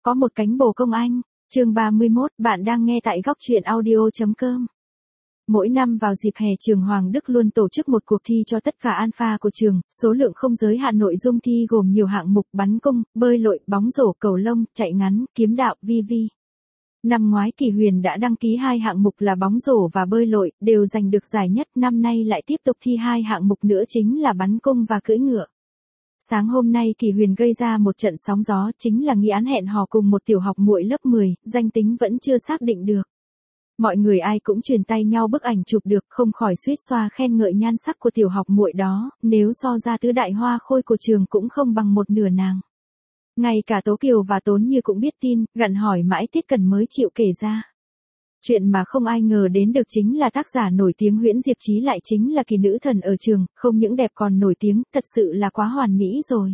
Có một cánh bồ công anh, chương 31, bạn đang nghe tại góc truyện audio.com. Mỗi năm vào dịp hè trường Hoàng Đức luôn tổ chức một cuộc thi cho tất cả alpha của trường, số lượng không giới hạn, nội dung thi gồm nhiều hạng mục: bắn cung, bơi lội, bóng rổ, cầu lông, chạy ngắn, kiếm đạo, vi. Năm ngoái Kỳ Huyền đã đăng ký 2 hạng mục là bóng rổ và bơi lội, đều giành được giải nhất. Năm nay lại tiếp tục thi 2 hạng mục nữa, chính là bắn cung và cưỡi ngựa. Sáng hôm nay Kỳ Huyền gây ra một trận sóng gió, chính là nghi án hẹn hò cùng một tiểu học muội lớp 10, danh tính vẫn chưa xác định được. Mọi người ai cũng truyền tay nhau bức ảnh chụp được, không khỏi suýt xoa khen ngợi nhan sắc của tiểu học muội đó, nếu so ra tứ đại hoa khôi của trường cũng không bằng một nửa nàng. Ngay cả Tố Kiều và Tốn Như cũng biết tin, gặn hỏi mãi Tiết Cẩn mới chịu kể ra. Chuyện mà không ai ngờ đến được chính là tác giả nổi tiếng Huyễn Diệp Chí lại chính là kỳ nữ thần ở trường, không những đẹp còn nổi tiếng, thật sự là quá hoàn mỹ rồi.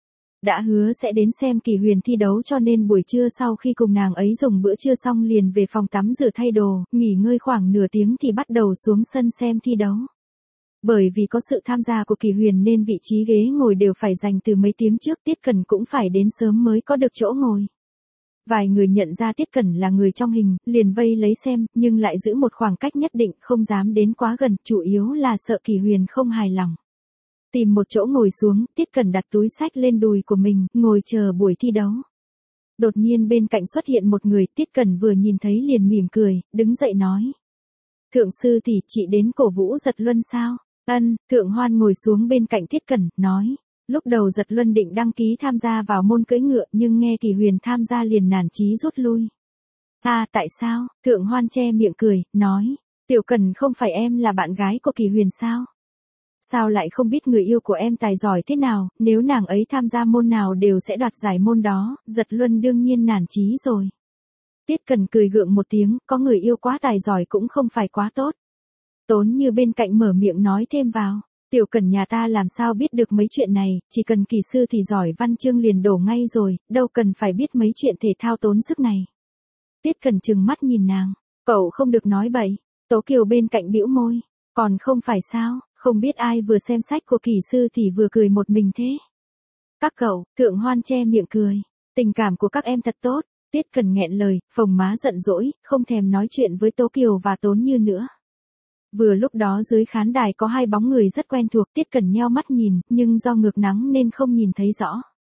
Đã hứa sẽ đến xem Kỳ Huyền thi đấu, cho nên buổi trưa sau khi cùng nàng ấy dùng bữa trưa xong liền về phòng tắm rửa thay đồ, nghỉ ngơi khoảng nửa tiếng thì bắt đầu xuống sân xem thi đấu. Bởi vì có sự tham gia của Kỳ Huyền nên vị trí ghế ngồi đều phải dành từ mấy tiếng trước, Tiết Cẩn cũng phải đến sớm mới có được chỗ ngồi. Vài người nhận ra Tiết Cẩn là người trong hình, liền vây lấy xem, nhưng lại giữ một khoảng cách nhất định, không dám đến quá gần, chủ yếu là sợ Kỳ Huyền không hài lòng. Tìm một chỗ ngồi xuống, Tiết Cẩn đặt túi sách lên đùi của mình, ngồi chờ buổi thi đấu. Đột nhiên bên cạnh xuất hiện một người, Tiết Cẩn vừa nhìn thấy liền mỉm cười, đứng dậy nói. Thượng sư tỷ, chị đến cổ vũ Giật Luân sao? Ân. Thượng Hoan ngồi xuống bên cạnh Tiết Cẩn, nói. Lúc đầu Giật Luân định đăng ký tham gia vào môn cưỡi ngựa, nhưng nghe Kỳ Huyền tham gia liền nản chí rút lui. À, tại sao? Thượng Hoan che miệng cười, nói. Tiểu Cẩn, không phải em là bạn gái của Kỳ Huyền sao? Sao lại không biết người yêu của em tài giỏi thế nào, nếu nàng ấy tham gia môn nào đều sẽ đoạt giải môn đó. Giật Luân đương nhiên nản chí rồi. Tiết Cẩn cười gượng một tiếng, có người yêu quá tài giỏi cũng không phải quá tốt. Tốn Như bên cạnh mở miệng nói thêm vào. Tiểu Cẩn nhà ta làm sao biết được mấy chuyện này, chỉ cần kỳ sư thì giỏi văn chương liền đổ ngay rồi, đâu cần phải biết mấy chuyện thể thao tốn sức này. Tiết Cẩn trừng mắt nhìn nàng, cậu không được nói bậy. Tố Kiều bên cạnh bĩu môi, còn không phải sao, không biết ai vừa xem sách của kỳ sư thì vừa cười một mình thế. Các cậu, Thượng Hoan che miệng cười, tình cảm của các em thật tốt. Tiết Cẩn nghẹn lời, phồng má giận dỗi, không thèm nói chuyện với Tố Kiều và Tốn Như nữa. Vừa lúc đó dưới khán đài có 2 bóng người rất quen thuộc, Tiết Cẩn nheo mắt nhìn, nhưng do ngược nắng nên không nhìn thấy rõ.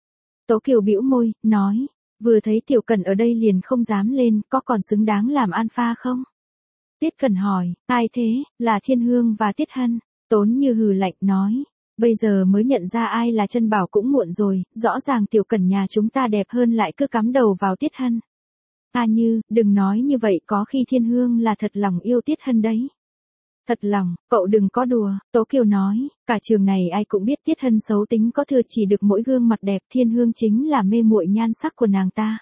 Tố Kiều bĩu môi, nói, vừa thấy Tiểu Cẩn ở đây liền không dám lên, có còn xứng đáng làm alpha không? Tiết Cẩn hỏi, ai thế, là Thiên Hương và Tiết Hân. Tốn Như hừ lạnh, nói, bây giờ mới nhận ra ai là chân bảo cũng muộn rồi, rõ ràng Tiểu Cẩn nhà chúng ta đẹp hơn lại cứ cắm đầu vào Tiết Hân. À Như, đừng nói như vậy, có khi Thiên Hương là thật lòng yêu Tiết Hân đấy. Thật lòng, cậu đừng có đùa, Tố Kiều nói, cả trường này ai cũng biết Tiết Hân xấu tính có thừa, chỉ được mỗi gương mặt đẹp, Thiên Hương chính là mê muội nhan sắc của nàng ta.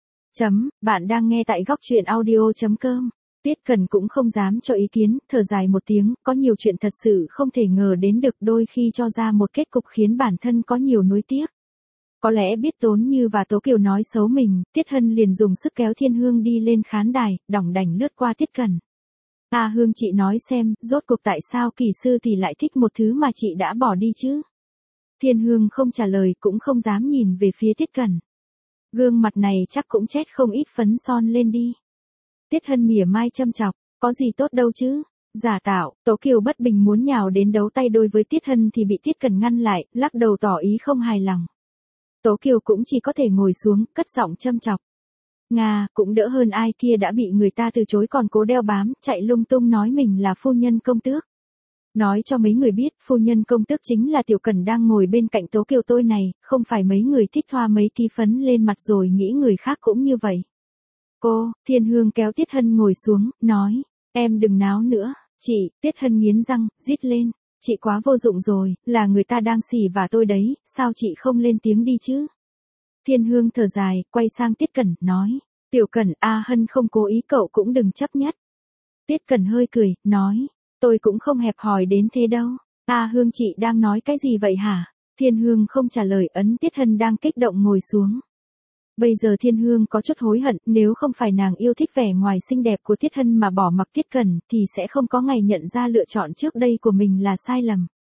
Bạn đang nghe tại góc truyện audio.com. Tiết Cẩn cũng không dám cho ý kiến, thở dài một tiếng, có nhiều chuyện thật sự không thể ngờ đến được, đôi khi cho ra một kết cục khiến bản thân có nhiều nuối tiếc. Có lẽ biết Tốn Như và Tố Kiều nói xấu mình, Tiết Hân liền dùng sức kéo Thiên Hương đi lên khán đài, đỏng đảnh lướt qua Tiết Cẩn. À Hương, chị nói xem, rốt cuộc tại sao kỳ sư thì lại thích một thứ mà chị đã bỏ đi chứ? Thiên Hương không trả lời, cũng không dám nhìn về phía Tiết Cẩn. Gương mặt này chắc cũng chét không ít phấn son lên đi. Tiết Hân mỉa mai châm chọc, có gì tốt đâu chứ? Giả tạo. Tố Kiều bất bình muốn nhào đến đấu tay đôi với Tiết Hân thì bị Tiết Cẩn ngăn lại, lắc đầu tỏ ý không hài lòng. Tố Kiều cũng chỉ có thể ngồi xuống, cất giọng châm chọc. Nga, cũng đỡ hơn ai kia đã bị người ta từ chối còn cố đeo bám, chạy lung tung nói mình là phu nhân công tước. Nói cho mấy người biết, phu nhân công tước chính là Tiểu Cẩn đang ngồi bên cạnh Tố Kiều tôi này, không phải mấy người thích thoa mấy ký phấn lên mặt rồi nghĩ người khác cũng như vậy. Cô, Thiên Hương kéo Tiết Hân ngồi xuống, nói, em đừng náo nữa, chị. Tiết Hân nghiến răng, rít lên, chị quá vô dụng rồi, là người ta đang xỉ vả tôi đấy, sao chị không lên tiếng đi chứ? Thiên Hương thở dài, quay sang Tiết Cẩn, nói, Tiểu Cẩn, Hân không cố ý, cậu cũng đừng chấp nhất. Tiết Cẩn hơi cười, nói, tôi cũng không hẹp hòi đến thế đâu. Hương, chị đang nói cái gì vậy hả? Thiên Hương không trả lời, ấn Tiết Hân đang kích động ngồi xuống. Bây giờ Thiên Hương có chút hối hận, nếu không phải nàng yêu thích vẻ ngoài xinh đẹp của Tiết Hân mà bỏ mặc Tiết Cẩn, thì sẽ không có ngày nhận ra lựa chọn trước đây của mình là sai lầm.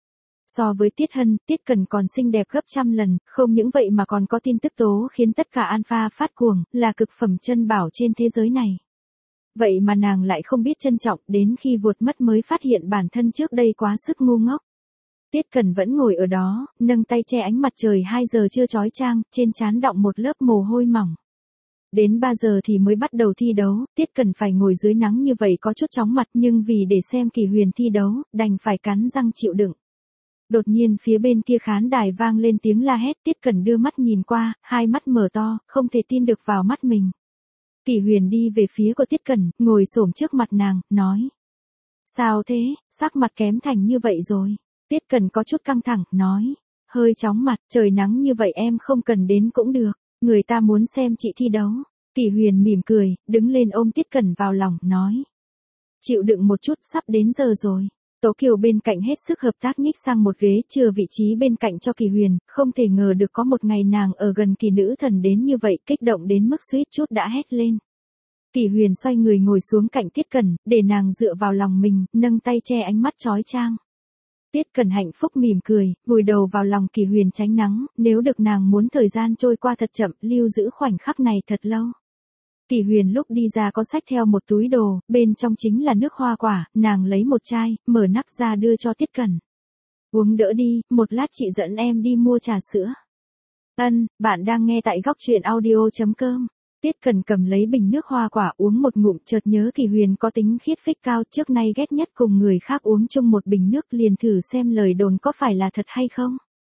So với Tiết Hân, Tiết Cần còn xinh đẹp gấp trăm lần, không những vậy mà còn có tin tức tố khiến tất cả alpha phát cuồng, là cực phẩm chân bảo trên thế giới này. Vậy mà nàng lại không biết trân trọng, đến khi vụt mất mới phát hiện bản thân trước đây quá sức ngu ngốc. Tiết Cần vẫn ngồi ở đó, nâng tay che ánh mặt trời 2 giờ chưa chói chang, trên trán đọng một lớp mồ hôi mỏng. Đến 3 giờ thì mới bắt đầu thi đấu, Tiết Cần phải ngồi dưới nắng như vậy có chút chóng mặt, nhưng vì để xem Kỳ Huyền thi đấu, đành phải cắn răng chịu đựng. Đột nhiên phía bên kia khán đài vang lên tiếng la hét, Tiết Cần đưa mắt nhìn qua, hai mắt mở to, không thể tin được vào mắt mình. Kỳ Huyền đi về phía của Tiết Cần, ngồi xổm trước mặt nàng, nói. Sao thế, sắc mặt kém thành như vậy rồi. Tiết Cần có chút căng thẳng, nói. Hơi chóng mặt, trời nắng như vậy em không cần đến cũng được, người ta muốn xem chị thi đấu. Kỳ Huyền mỉm cười, đứng lên ôm Tiết Cần vào lòng, nói. Chịu đựng một chút, sắp đến giờ rồi. Tố Kiều bên cạnh hết sức hợp tác nhích sang một ghế chừa vị trí bên cạnh cho Kỳ Huyền, không thể ngờ được có một ngày nàng ở gần Kỳ nữ thần đến như vậy, kích động đến mức suýt chút đã hét lên. Kỳ Huyền xoay người ngồi xuống cạnh Tiết Cần, để nàng dựa vào lòng mình, nâng tay che ánh mắt chói chang. Tiết Cần hạnh phúc mỉm cười, vùi đầu vào lòng Kỳ Huyền tránh nắng, nếu được nàng muốn thời gian trôi qua thật chậm, lưu giữ khoảnh khắc này thật lâu. Kỳ Huyền lúc đi ra có xách theo một túi đồ, bên trong chính là nước hoa quả, nàng lấy một chai, mở nắp ra đưa cho Tiết Cần. Uống đỡ đi, một lát chị dẫn em đi mua trà sữa. Bạn đang nghe tại góc truyện audio.com. Tiết Cần cầm lấy bình nước hoa quả uống một ngụm, chợt nhớ Kỳ Huyền có tính khiết phích cao, trước nay ghét nhất cùng người khác uống chung một bình nước, liền thử xem lời đồn có phải là thật hay không.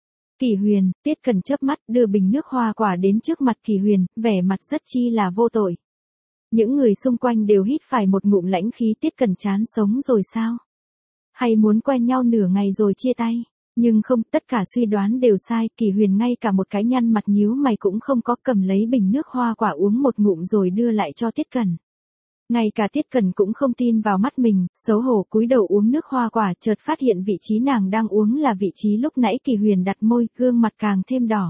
Kỳ Huyền, Tiết Cần chớp mắt đưa bình nước hoa quả đến trước mặt Kỳ Huyền, vẻ mặt rất chi là vô tội. Những người xung quanh đều hít phải một ngụm lãnh khí, Tiết Cần chán sống rồi sao? Hay muốn quen nhau nửa ngày rồi chia tay? Nhưng không, tất cả suy đoán đều sai, Kỳ Huyền ngay cả một cái nhăn mặt nhíu mày cũng không có, cầm lấy bình nước hoa quả uống một ngụm rồi đưa lại cho Tiết Cần. Ngay cả Tiết Cần cũng không tin vào mắt mình, xấu hổ cúi đầu uống nước hoa quả, chợt phát hiện vị trí nàng đang uống là vị trí lúc nãy Kỳ Huyền đặt môi, gương mặt càng thêm đỏ.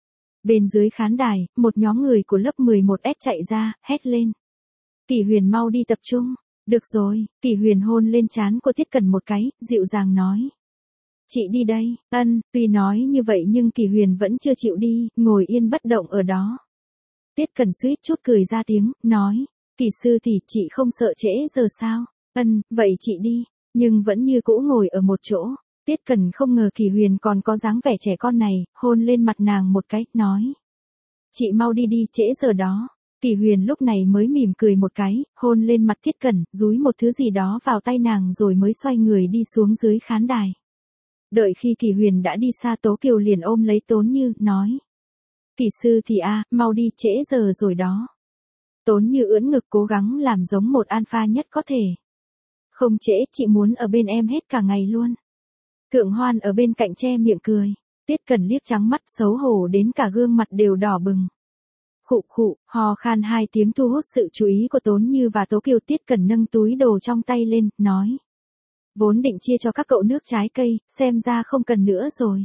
Bên dưới khán đài, một nhóm người của lớp 11S chạy ra, hét lên. Kỳ Huyền mau đi tập trung. Được rồi, Kỳ Huyền hôn lên trán của Tiết Cần một cái, dịu dàng nói. Chị đi đây. Tuy nói như vậy nhưng Kỳ Huyền vẫn chưa chịu đi, ngồi yên bất động ở đó. Tiết Cần suýt chút cười ra tiếng, nói. Kỳ sư thì chị không sợ trễ giờ sao? Vậy chị đi. Nhưng vẫn như cũ ngồi ở một chỗ. Tiết Cần không ngờ Kỳ Huyền còn có dáng vẻ trẻ con này, hôn lên mặt nàng một cái, nói. Chị mau đi đi, trễ giờ đó. Kỳ Huyền lúc này mới mỉm cười một cái, hôn lên mặt Tiết Cần, dúi một thứ gì đó vào tay nàng rồi mới xoay người đi xuống dưới khán đài. Đợi khi Kỳ Huyền đã đi xa, Tố Kiều liền ôm lấy Tốn Như, nói. Kỳ sư thì mau đi, trễ giờ rồi đó. Tốn Như ưỡn ngực cố gắng làm giống một alpha nhất có thể. Không trễ, chị muốn ở bên em hết cả ngày luôn. Thượng Hoan ở bên cạnh che miệng cười. Tiết Cần liếc trắng mắt, xấu hổ đến cả gương mặt đều đỏ bừng. Khụ khụ, hò khan 2 tiếng thu hút sự chú ý của Tốn Như và Tố Kiều. Tiết Cần nâng túi đồ trong tay lên, nói. Vốn định chia cho các cậu nước trái cây, xem ra không cần nữa rồi.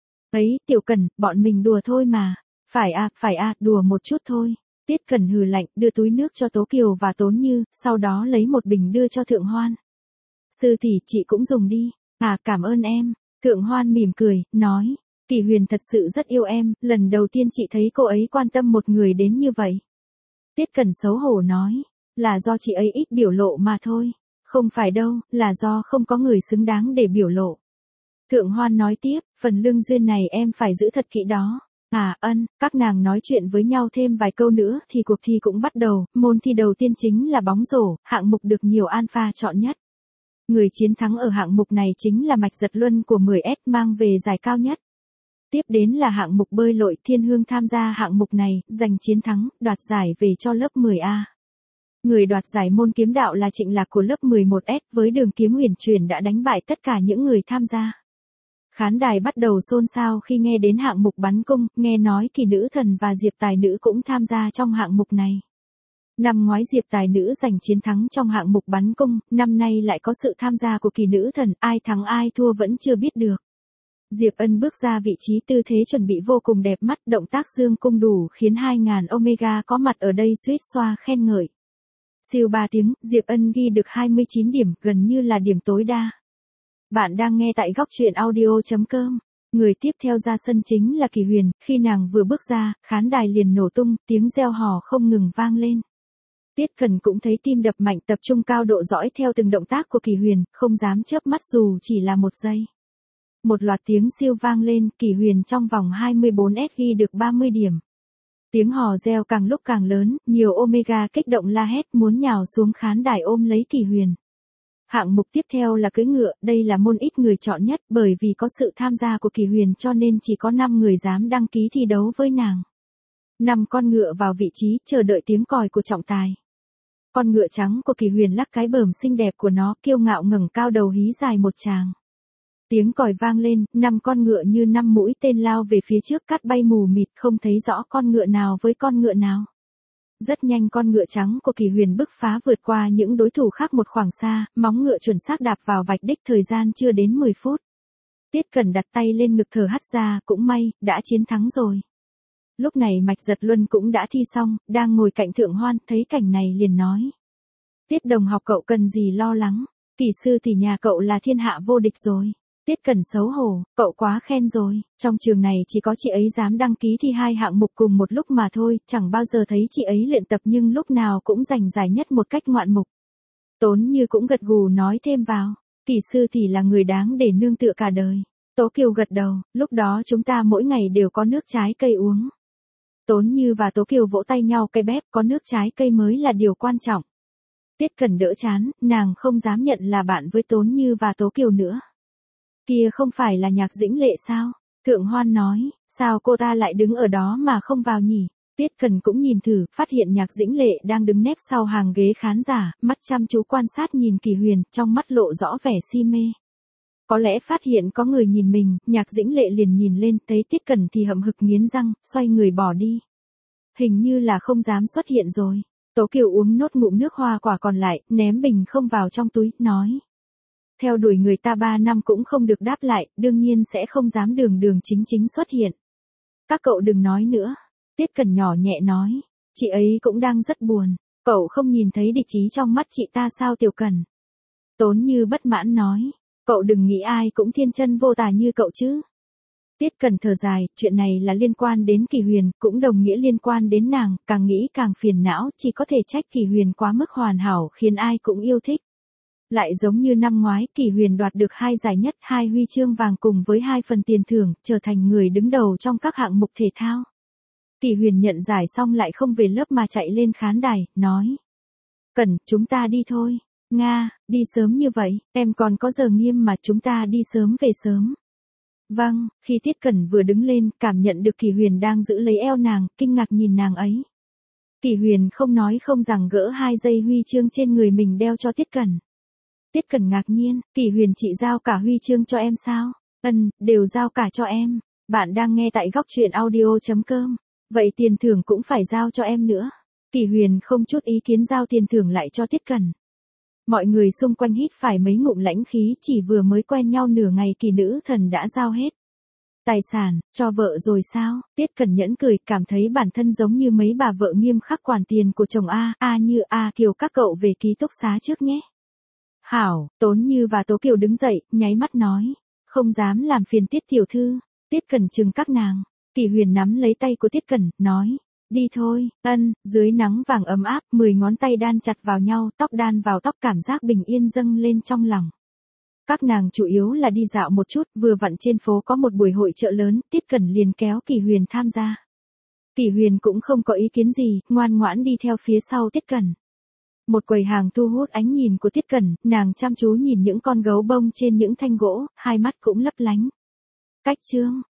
Ấy, Tiểu Cần, bọn mình đùa thôi mà. Phải đùa một chút thôi. Tiết Cần hừ lạnh, đưa túi nước cho Tố Kiều và Tốn Như, sau đó lấy một bình đưa cho Thượng Hoan. Sư tỷ, chị cũng dùng đi. Cảm ơn em. Thượng Hoan mỉm cười, nói. Kỳ Huyền thật sự rất yêu em, lần đầu tiên chị thấy cô ấy quan tâm một người đến như vậy. Tiết Cần xấu hổ nói. Là do chị ấy ít biểu lộ mà thôi. Không phải đâu, là do không có người xứng đáng để biểu lộ. Thượng Hoan nói tiếp, phần lương duyên này em phải giữ thật kỹ đó. Các nàng nói chuyện với nhau thêm vài câu nữa thì cuộc thi cũng bắt đầu, môn thi đầu tiên chính là bóng rổ, hạng mục được nhiều alpha chọn nhất. Người chiến thắng ở hạng mục này chính là Mạch Giật Luân của 10S, mang về giải cao nhất. Tiếp đến là hạng mục bơi lội, Thiên Hương tham gia hạng mục này, giành chiến thắng, đoạt giải về cho lớp 10A. Người đoạt giải môn kiếm đạo là Trịnh Lạc của lớp 11S, với đường kiếm huyền truyền đã đánh bại tất cả những người tham gia. Khán đài bắt đầu xôn xao khi nghe đến hạng mục bắn cung, nghe nói Kỳ nữ thần và Diệp Tài nữ cũng tham gia trong hạng mục này. Năm ngoái Diệp Tài nữ giành chiến thắng trong hạng mục bắn cung, năm nay lại có sự tham gia của Kỳ nữ thần, ai thắng ai thua vẫn chưa biết được. Diệp Ân bước ra vị trí, tư thế chuẩn bị vô cùng đẹp mắt, động tác dương cung đủ khiến 2000 Omega có mặt ở đây suýt xoa khen ngợi. Siêu 3 tiếng, Diệp Ân ghi được 29 điểm, gần như là điểm tối đa. Bạn đang nghe tại góc truyện audio.com. Người tiếp theo ra sân chính là Kỳ Huyền, khi nàng vừa bước ra, khán đài liền nổ tung, tiếng reo hò không ngừng vang lên. Tiết Cần cũng thấy tim đập mạnh, tập trung cao độ dõi theo từng động tác của Kỳ Huyền, không dám chớp mắt dù chỉ là một giây. Một loạt tiếng siêu vang lên, Kỳ Huyền trong vòng 24S ghi được 30 điểm. Tiếng hò reo càng lúc càng lớn, nhiều Omega kích động la hét muốn nhào xuống khán đài ôm lấy Kỳ Huyền. Hạng mục tiếp theo là cưỡi ngựa, đây là môn ít người chọn nhất bởi vì có sự tham gia của Kỳ Huyền cho nên chỉ có 5 người dám đăng ký thi đấu với nàng. 5 con ngựa vào vị trí chờ đợi tiếng còi của trọng tài. Con ngựa trắng của Kỳ Huyền lắc cái bờm xinh đẹp của nó, kiêu ngạo ngẩng cao đầu hí dài một tràng. Tiếng còi vang lên, 5 con ngựa như 5 mũi tên lao về phía trước, cát bay mù mịt, không thấy rõ con ngựa nào với con ngựa nào. Rất nhanh con ngựa trắng của Kỳ Huyền bứt phá vượt qua những đối thủ khác một khoảng xa, móng ngựa chuẩn xác đạp vào vạch đích, thời gian chưa đến 10 phút. Tiết Cần đặt tay lên ngực thở hắt ra, cũng may, đã chiến thắng rồi. Lúc này Mạch Giật Luân cũng đã thi xong, đang ngồi cạnh Thượng Hoan, thấy cảnh này liền nói. Tiết đồng học, cậu cần gì lo lắng, kỳ sư thì nhà cậu là thiên hạ vô địch rồi. Tiết Cần xấu hổ, cậu quá khen rồi, trong trường này chỉ có chị ấy dám đăng ký thi 2 hạng mục cùng một lúc mà thôi, chẳng bao giờ thấy chị ấy luyện tập nhưng lúc nào cũng giành giải nhất một cách ngoạn mục. Tốn Như cũng gật gù nói thêm vào, kỳ sư thì là người đáng để nương tựa cả đời. Tố Kiều gật đầu, lúc đó chúng ta mỗi ngày đều có nước trái cây uống. Tốn Như và Tố Kiều vỗ tay nhau cây bép, có nước trái cây mới là điều quan trọng. Tiết Cần đỡ chán, nàng không dám nhận là bạn với Tốn Như và Tố Kiều nữa. Kia không phải là Nhạc Dĩnh Lệ sao? Thượng Hoan nói, sao cô ta lại đứng ở đó mà không vào nhỉ? Tiết Cần cũng nhìn thử, phát hiện Nhạc Dĩnh Lệ đang đứng nép sau hàng ghế khán giả, mắt chăm chú quan sát nhìn Kỳ Huyền, trong mắt lộ rõ vẻ si mê. Có lẽ phát hiện có người nhìn mình, Nhạc Dĩnh Lệ liền nhìn lên, thấy Tiết Cần thì hậm hực nghiến răng, xoay người bỏ đi. Hình như là không dám xuất hiện rồi. Tố Kiều uống nốt ngụm nước hoa quả còn lại, ném bình không vào trong túi, nói. Theo đuổi người ta 3 năm cũng không được đáp lại, đương nhiên sẽ không dám đường đường chính chính xuất hiện. Các cậu đừng nói nữa. Tiết Cần nhỏ nhẹ nói. Chị ấy cũng đang rất buồn. Cậu không nhìn thấy địch ý trong mắt chị ta sao Tiểu Cần? Tốn Như bất mãn nói. Cậu đừng nghĩ ai cũng thiên chân vô tà như cậu chứ. Tiết Cần thở dài, chuyện này là liên quan đến Kỳ Huyền, cũng đồng nghĩa liên quan đến nàng, càng nghĩ càng phiền não, chỉ có thể trách Kỳ Huyền quá mức hoàn hảo khiến ai cũng yêu thích. Lại giống như năm ngoái, Kỳ Huyền đoạt được 2 giải nhất, 2 huy chương vàng cùng với 2 phần tiền thưởng, trở thành người đứng đầu trong các hạng mục thể thao. Kỳ Huyền nhận giải xong lại không về lớp mà chạy lên khán đài, nói. Cần, chúng ta đi thôi. Nga, đi sớm như vậy, em còn có giờ nghiêm mà, chúng ta đi sớm về sớm. Vâng, khi Tiết Cần vừa đứng lên, cảm nhận được Kỳ Huyền đang giữ lấy eo nàng, kinh ngạc nhìn nàng ấy. Kỳ Huyền không nói không rằng gỡ 2 dây huy chương trên người mình đeo cho Tiết Cần. Tiết Cần ngạc nhiên, Kỳ Huyền chị giao cả huy chương cho em sao? Đều giao cả cho em. Bạn đang nghe tại góc truyện audio.com. Vậy tiền thưởng cũng phải giao cho em nữa. Kỳ Huyền không chút ý kiến giao tiền thưởng lại cho Tiết Cần. Mọi người xung quanh hít phải mấy ngụm lãnh khí, chỉ vừa mới quen nhau nửa ngày Kỳ nữ thần đã giao hết. Tài sản, cho vợ rồi sao? Tiết Cần nhẫn cười, cảm thấy bản thân giống như mấy bà vợ nghiêm khắc quản tiền của chồng Như Kiều, các cậu về ký túc xá trước nhé. Hảo, Tốn Như và Tố Kiều đứng dậy, nháy mắt nói. Không dám làm phiền Tiết tiểu thư. Tiết Cần trừng các nàng. Kỳ Huyền nắm lấy tay của Tiết Cần, nói. Đi thôi, dưới nắng vàng ấm áp, 10 ngón tay đan chặt vào nhau, tóc đan vào tóc, cảm giác bình yên dâng lên trong lòng. Các nàng chủ yếu là đi dạo một chút, vừa vặn trên phố có một buổi hội chợ lớn, Tiết Cần liền kéo Kỳ Huyền tham gia. Kỳ Huyền cũng không có ý kiến gì, ngoan ngoãn đi theo phía sau Tiết Cần. Một quầy hàng thu hút ánh nhìn của Tiết Cần, nàng chăm chú nhìn những con gấu bông trên những thanh gỗ, hai mắt cũng lấp lánh. Cách chương,